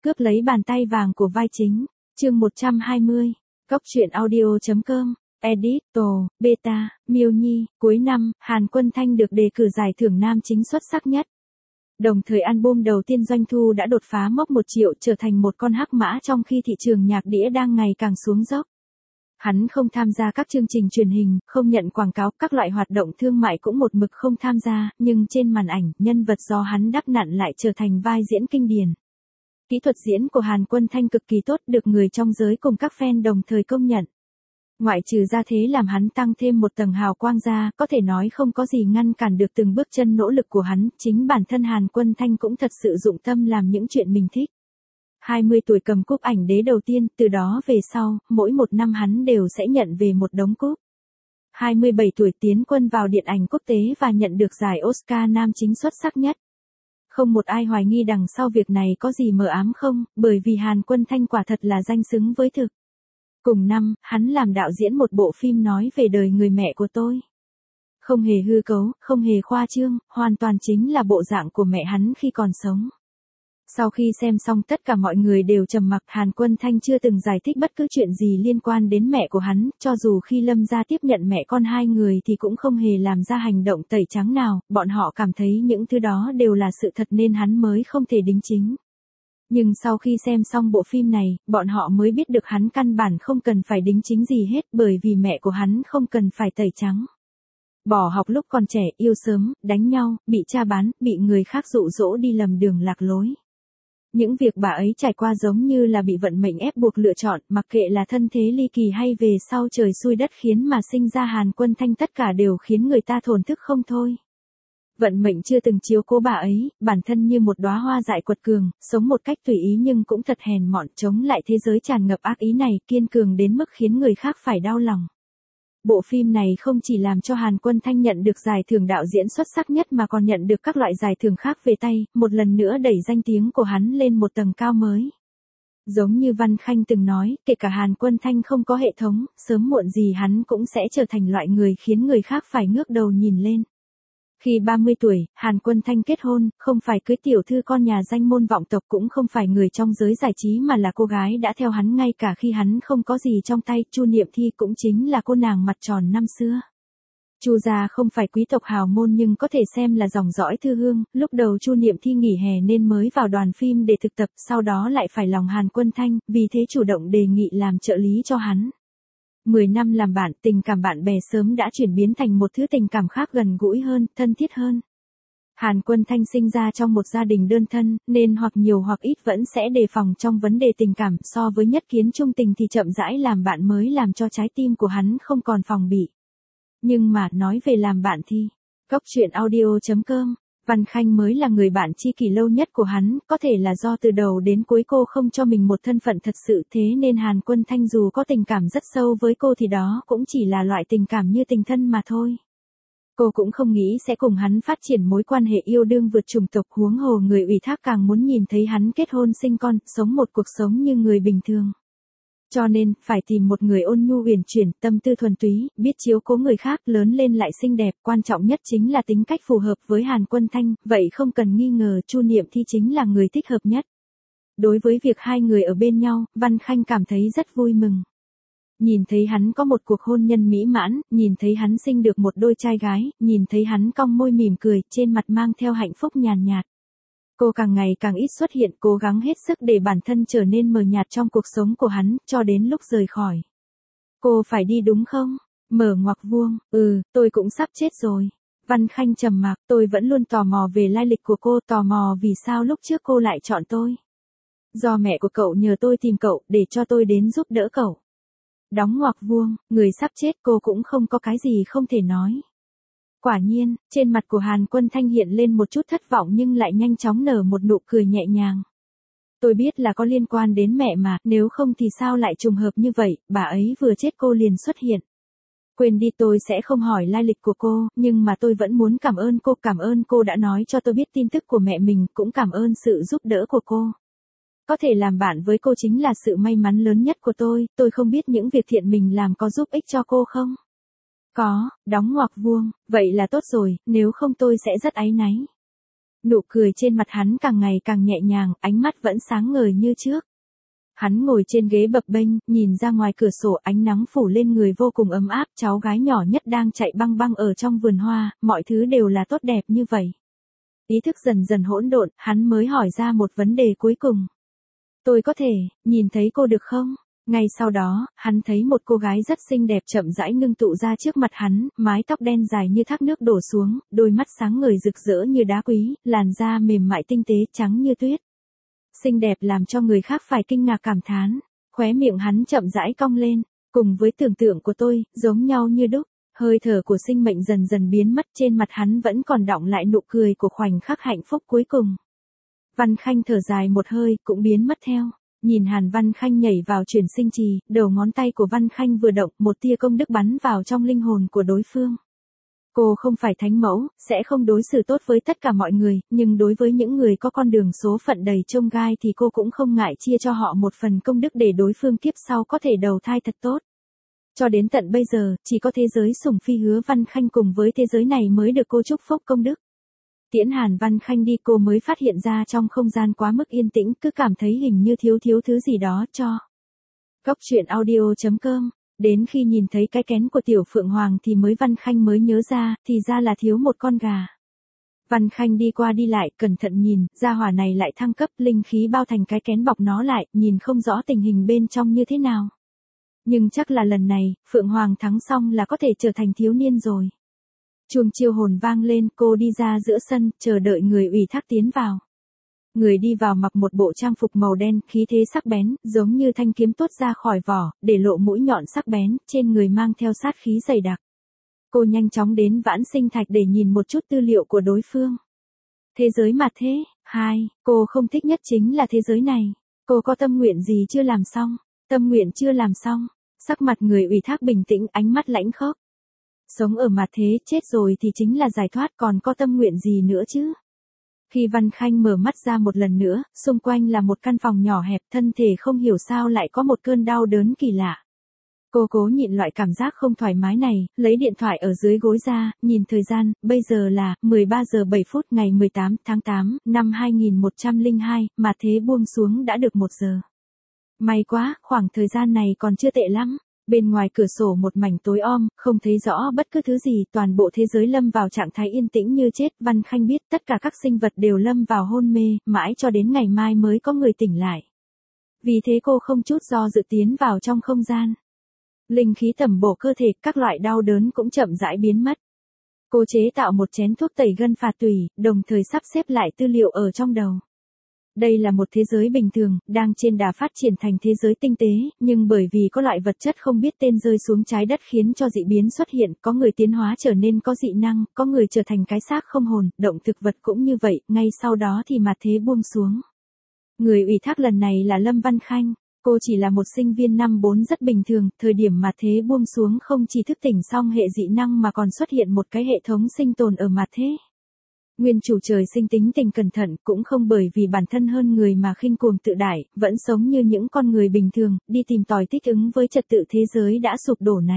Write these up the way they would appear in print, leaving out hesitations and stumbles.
cướp lấy bàn tay vàng của vai chính. Chương 120. Cóc truyện audio.com. Editor, Beta, Miêu Nhi. Cuối năm, Hàn Quân Thanh được đề cử giải thưởng nam chính xuất sắc nhất. Đồng thời album đầu tiên doanh thu đã đột phá mốc 1 triệu, trở thành một con hắc mã trong khi thị trường nhạc đĩa đang ngày càng xuống dốc. Hắn không tham gia các chương trình truyền hình, không nhận quảng cáo, các loại hoạt động thương mại cũng một mực không tham gia, nhưng trên màn ảnh, nhân vật do hắn đắp nặn lại trở thành vai diễn kinh điển. Kỹ thuật diễn của Hàn Quân Thanh cực kỳ tốt, được người trong giới cùng các fan đồng thời công nhận. Ngoại trừ ra thế làm hắn tăng thêm một tầng hào quang ra, có thể nói không có gì ngăn cản được từng bước chân nỗ lực của hắn, chính bản thân Hàn Quân Thanh cũng thật sự dụng tâm làm những chuyện mình thích. 20 tuổi cầm cúp ảnh đế đầu tiên, từ đó về sau, mỗi một năm hắn đều sẽ nhận về một đống cúp. 27 tuổi tiến quân vào điện ảnh quốc tế và nhận được giải Oscar nam chính xuất sắc nhất. Không một ai hoài nghi đằng sau việc này có gì mờ ám không, bởi vì Hàn Quân Thanh quả thật là danh xứng với thực. Cùng năm, hắn làm đạo diễn một bộ phim nói về đời người mẹ của tôi. Không hề hư cấu, không hề khoa trương, hoàn toàn chính là bộ dạng của mẹ hắn khi còn sống. Sau khi xem xong tất cả mọi người đều trầm mặc, Hàn Quân Thanh chưa từng giải thích bất cứ chuyện gì liên quan đến mẹ của hắn, cho dù khi Lâm gia tiếp nhận mẹ con hai người thì cũng không hề làm ra hành động tẩy trắng nào, bọn họ cảm thấy những thứ đó đều là sự thật nên hắn mới không thể đính chính. Nhưng sau khi xem xong bộ phim này, bọn họ mới biết được hắn căn bản không cần phải đính chính gì hết, bởi vì mẹ của hắn không cần phải tẩy trắng. Bỏ học lúc còn trẻ, yêu sớm, đánh nhau, bị cha bán, bị người khác dụ dỗ đi lầm đường lạc lối. Những việc bà ấy trải qua giống như là bị vận mệnh ép buộc lựa chọn, mặc kệ là thân thế ly kỳ hay về sau trời xui đất khiến mà sinh ra Hàn Quân Thanh, tất cả đều khiến người ta thổn thức không thôi. Vận mệnh chưa từng chiếu cố bà ấy, bản thân như một đóa hoa dại quật cường, sống một cách tùy ý nhưng cũng thật hèn mọn, chống lại thế giới tràn ngập ác ý này, kiên cường đến mức khiến người khác phải đau lòng. Bộ phim này không chỉ làm cho Hàn Quân Thanh nhận được giải thưởng đạo diễn xuất sắc nhất mà còn nhận được các loại giải thưởng khác về tay, một lần nữa đẩy danh tiếng của hắn lên một tầng cao mới. Giống như Văn Khanh từng nói, kể cả Hàn Quân Thanh không có hệ thống, sớm muộn gì hắn cũng sẽ trở thành loại người khiến người khác phải ngước đầu nhìn lên. Khi 30 tuổi, Hàn Quân Thanh kết hôn, không phải cưới tiểu thư con nhà danh môn vọng tộc, cũng không phải người trong giới giải trí mà là cô gái đã theo hắn ngay cả khi hắn không có gì trong tay. Chu Niệm Thi cũng chính là cô nàng mặt tròn năm xưa. Chu gia không phải quý tộc hào môn nhưng có thể xem là dòng dõi thư hương, lúc đầu Chu Niệm Thi nghỉ hè nên mới vào đoàn phim để thực tập, sau đó lại phải lòng Hàn Quân Thanh, vì thế chủ động đề nghị làm trợ lý cho hắn. 10 năm làm bạn, tình cảm bạn bè sớm đã chuyển biến thành một thứ tình cảm khác, gần gũi hơn, thân thiết hơn. Hàn Quân Thanh sinh ra trong một gia đình đơn thân, nên hoặc nhiều hoặc ít vẫn sẽ đề phòng trong vấn đề tình cảm, so với nhất kiến trung tình thì chậm rãi làm bạn mới làm cho trái tim của hắn không còn phòng bị. Nhưng mà, nói về làm bạn thì, cóc truyện audio.com, Văn Khanh mới là người bạn tri kỷ lâu nhất của hắn, có thể là do từ đầu đến cuối cô không cho mình một thân phận thật sự, thế nên Hàn Quân Thanh dù có tình cảm rất sâu với cô thì đó cũng chỉ là loại tình cảm như tình thân mà thôi. Cô cũng không nghĩ sẽ cùng hắn phát triển mối quan hệ yêu đương vượt chủng tộc, huống hồ người ủy thác càng muốn nhìn thấy hắn kết hôn sinh con, sống một cuộc sống như người bình thường. Cho nên, phải tìm một người ôn nhu uyển chuyển, tâm tư thuần túy, biết chiếu cố người khác, lớn lên lại xinh đẹp, quan trọng nhất chính là tính cách phù hợp với Hàn Quân Thanh, vậy không cần nghi ngờ Chu Niệm Thi chính là người thích hợp nhất. Đối với việc hai người ở bên nhau, Văn Khanh cảm thấy rất vui mừng. Nhìn thấy hắn có một cuộc hôn nhân mỹ mãn, nhìn thấy hắn sinh được một đôi trai gái, nhìn thấy hắn cong môi mỉm cười, trên mặt mang theo hạnh phúc nhàn nhạt. Cô càng ngày càng ít xuất hiện, cố gắng hết sức để bản thân trở nên mờ nhạt trong cuộc sống của hắn, cho đến lúc rời khỏi. Cô phải đi đúng không? Mở ngoặc vuông, tôi cũng sắp chết rồi. Văn Khanh trầm mặc, tôi vẫn luôn tò mò về lai lịch của cô, tò mò vì sao lúc trước cô lại chọn tôi. Do mẹ của cậu nhờ tôi tìm cậu, để cho tôi đến giúp đỡ cậu. Đóng ngoặc vuông, người sắp chết, cô cũng không có cái gì không thể nói. Quả nhiên, trên mặt của Hàn Quân Thanh hiện lên một chút thất vọng nhưng lại nhanh chóng nở một nụ cười nhẹ nhàng. Tôi biết là có liên quan đến mẹ mà, nếu không thì sao lại trùng hợp như vậy, bà ấy vừa chết cô liền xuất hiện. Quên đi, tôi sẽ không hỏi lai lịch của cô, nhưng mà tôi vẫn muốn cảm ơn cô đã nói cho tôi biết tin tức của mẹ mình, cũng cảm ơn sự giúp đỡ của cô. Có thể làm bạn với cô chính là sự may mắn lớn nhất của tôi không biết những việc thiện mình làm có giúp ích cho cô không? Có, đóng ngoặc vuông, vậy là tốt rồi, nếu không tôi sẽ rất áy náy. Nụ cười trên mặt hắn càng ngày càng nhẹ nhàng, ánh mắt vẫn sáng ngời như trước. Hắn ngồi trên ghế bập bênh, nhìn ra ngoài cửa sổ, ánh nắng phủ lên người vô cùng ấm áp, cháu gái nhỏ nhất đang chạy băng băng ở trong vườn hoa, mọi thứ đều là tốt đẹp như vậy. Ý thức dần dần hỗn độn, hắn mới hỏi ra một vấn đề cuối cùng. Tôi có thể nhìn thấy cô được không? Ngay sau đó, hắn thấy một cô gái rất xinh đẹp chậm rãi ngưng tụ ra trước mặt hắn, mái tóc đen dài như thác nước đổ xuống, đôi mắt sáng ngời rực rỡ như đá quý, làn da mềm mại tinh tế trắng như tuyết. Xinh đẹp làm cho người khác phải kinh ngạc cảm thán, khóe miệng hắn chậm rãi cong lên, cùng với tưởng tượng của tôi, giống nhau như đúc. Hơi thở của sinh mệnh dần dần biến mất, trên mặt hắn vẫn còn đọng lại nụ cười của khoảnh khắc hạnh phúc cuối cùng. Văn Khanh thở dài một hơi, cũng biến mất theo. Nhìn Hàn Văn Khanh nhảy vào chuyển sinh trì, đầu ngón tay của Văn Khanh vừa động, một tia công đức bắn vào trong linh hồn của đối phương. Cô không phải thánh mẫu, sẽ không đối xử tốt với tất cả mọi người, nhưng đối với những người có con đường số phận đầy chông gai thì cô cũng không ngại chia cho họ một phần công đức để đối phương kiếp sau có thể đầu thai thật tốt. Cho đến tận bây giờ, chỉ có thế giới Sủng Phi Hứa Văn Khanh cùng với thế giới này mới được cô chúc phúc công đức. Tiễn Hàn Văn Khanh đi, cô mới phát hiện ra trong không gian quá mức yên tĩnh, cứ cảm thấy hình như thiếu thứ gì đó cho. Cốc truyện audio.com. Đến khi nhìn thấy cái kén của Tiểu Phượng Hoàng thì Văn Khanh mới nhớ ra, thì ra là thiếu một con gà. Văn Khanh đi qua đi lại, cẩn thận nhìn, gia hỏa này lại thăng cấp, linh khí bao thành cái kén bọc nó lại, nhìn không rõ tình hình bên trong như thế nào. Nhưng chắc là lần này, Phượng Hoàng thắng xong là có thể trở thành thiếu niên rồi. Chuông chiêu hồn vang lên, cô đi ra giữa sân, chờ đợi người ủy thác tiến vào. Người đi vào mặc một bộ trang phục màu đen, khí thế sắc bén, giống như thanh kiếm tuốt ra khỏi vỏ, để lộ mũi nhọn sắc bén, trên người mang theo sát khí dày đặc. Cô nhanh chóng đến Vãn Sinh Thạch để nhìn một chút tư liệu của đối phương. Thế giới mà thế, cô không thích nhất chính là thế giới này. Cô có tâm nguyện gì chưa làm xong? Tâm nguyện chưa làm xong. Sắc mặt người ủy thác bình tĩnh, ánh mắt lãnh khốc. Sống ở mặt thế, chết rồi thì chính là giải thoát, còn có tâm nguyện gì nữa chứ? Khi Văn Khanh mở mắt ra một lần nữa, xung quanh là một căn phòng nhỏ hẹp, thân thể không hiểu sao lại có một cơn đau đớn kỳ lạ. Cô cố nhịn loại cảm giác không thoải mái này, lấy điện thoại ở dưới gối ra, nhìn thời gian, bây giờ là 13 giờ 7 phút ngày 18 tháng 8 năm 2102, mà thế buông xuống đã được 1 giờ. May quá, khoảng thời gian này còn chưa tệ lắm. Bên ngoài cửa sổ một mảnh tối om, không thấy rõ bất cứ thứ gì, toàn bộ thế giới lâm vào trạng thái yên tĩnh như chết. Văn Khanh biết tất cả các sinh vật đều lâm vào hôn mê, mãi cho đến ngày mai mới có người tỉnh lại. Vì thế cô không chút do dự tiến vào trong không gian. Linh khí tẩm bổ cơ thể, các loại đau đớn cũng chậm rãi biến mất. Cô chế tạo một chén thuốc tẩy gân phạt tủy, đồng thời sắp xếp lại tư liệu ở trong đầu. Đây là một thế giới bình thường, đang trên đà phát triển thành thế giới tinh tế, nhưng bởi vì có loại vật chất không biết tên rơi xuống trái đất khiến cho dị biến xuất hiện, có người tiến hóa trở nên có dị năng, có người trở thành cái xác không hồn, động thực vật cũng như vậy, ngay sau đó thì mặt thế buông xuống. Người ủy thác lần này là Lâm Văn Khanh, cô chỉ là một sinh viên năm 4 rất bình thường, thời điểm mặt thế buông xuống không chỉ thức tỉnh xong hệ dị năng mà còn xuất hiện một cái hệ thống sinh tồn ở mặt thế. Nguyên chủ trời sinh tính tình cẩn thận, cũng không bởi vì bản thân hơn người mà khinh cuồng tự đại, vẫn sống như những con người bình thường, đi tìm tòi thích ứng với trật tự thế giới đã sụp đổ này.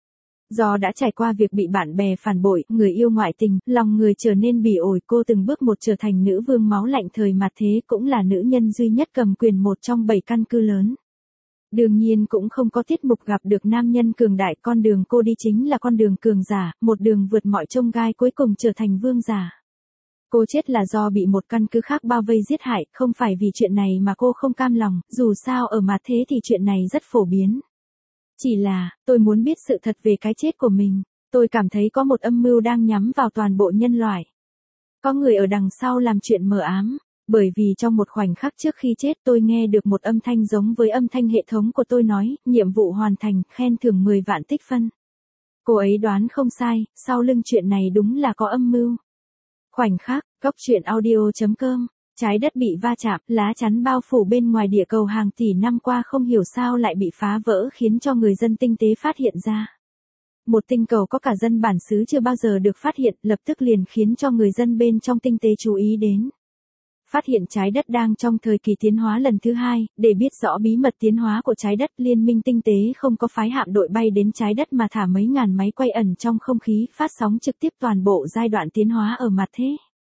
Do đã trải qua việc bị bạn bè phản bội, người yêu ngoại tình, lòng người trở nên bỉ ổi, cô từng bước một trở thành nữ vương máu lạnh thời mặt thế, cũng là nữ nhân duy nhất cầm quyền một trong 7 căn cứ lớn. Đương nhiên cũng không có tiết mục gặp được nam nhân cường đại, con đường cô đi chính là con đường cường giả, một đường vượt mọi chông gai cuối cùng trở thành vương giả. Cô chết là do bị một căn cứ khác bao vây giết hại, không phải vì chuyện này mà cô không cam lòng, dù sao ở mặt thế thì chuyện này rất phổ biến. Chỉ là, tôi muốn biết sự thật về cái chết của mình, tôi cảm thấy có một âm mưu đang nhắm vào toàn bộ nhân loại. Có người ở đằng sau làm chuyện mờ ám, bởi vì trong một khoảnh khắc trước khi chết tôi nghe được một âm thanh giống với âm thanh hệ thống của tôi nói, nhiệm vụ hoàn thành, khen thưởng 10 vạn tích phân. Cô ấy đoán không sai, sau lưng chuyện này đúng là có âm mưu. Khoảnh khắc, cốc truyện audio.com, trái đất bị va chạm, lá chắn bao phủ bên ngoài địa cầu hàng tỷ năm qua không hiểu sao lại bị phá vỡ khiến cho người dân tinh tế phát hiện ra. Một tinh cầu có cả dân bản xứ chưa bao giờ được phát hiện, lập tức liền khiến cho người dân bên trong tinh tế chú ý đến. Phát hiện trái đất đang trong thời kỳ tiến hóa lần thứ 2, để biết rõ bí mật tiến hóa của trái đất, liên minh tinh tế không có phái hạm đội bay đến trái đất mà thả mấy ngàn máy quay ẩn trong không khí, phát sóng trực tiếp toàn bộ giai đoạn tiến hóa ở mặt thế.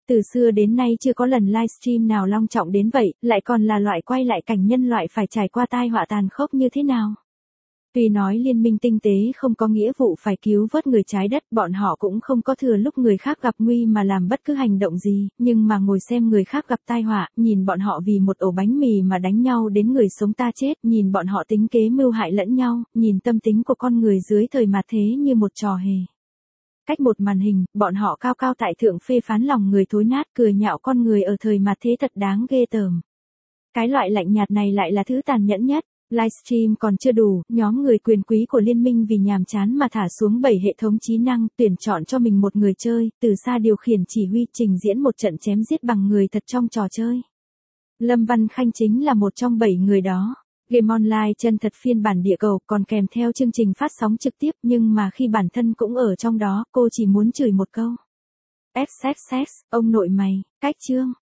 Từ xưa đến nay chưa có lần livestream nào long trọng đến vậy, lại còn là loại quay lại cảnh nhân loại phải trải qua tai họa tàn khốc như thế nào. Tuy nói liên minh tinh tế không có nghĩa vụ phải cứu vớt người trái đất, bọn họ cũng không có thừa lúc người khác gặp nguy mà làm bất cứ hành động gì, nhưng mà ngồi xem người khác gặp tai họa, nhìn bọn họ vì một ổ bánh mì mà đánh nhau đến người sống ta chết, nhìn bọn họ tính kế mưu hại lẫn nhau, nhìn tâm tính của con người dưới thời mạt thế như một trò hề. Cách một màn hình, bọn họ cao cao tại thượng phê phán lòng người thối nát, cười nhạo con người ở thời mạt thế thật đáng ghê tởm. Cái loại lạnh nhạt này lại là thứ tàn nhẫn nhất. Livestream còn chưa đủ, nhóm người quyền quý của liên minh vì nhàm chán mà thả xuống 7 hệ thống trí năng, tuyển chọn cho mình một người chơi, từ xa điều khiển chỉ huy trình diễn một trận chém giết bằng người thật trong trò chơi. Lâm Văn Khanh chính là một trong 7 người đó. Game online chân thật phiên bản địa cầu còn kèm theo chương trình phát sóng trực tiếp, nhưng mà khi bản thân cũng ở trong đó, cô chỉ muốn chửi một câu. SSS, ông nội mày, cách chương.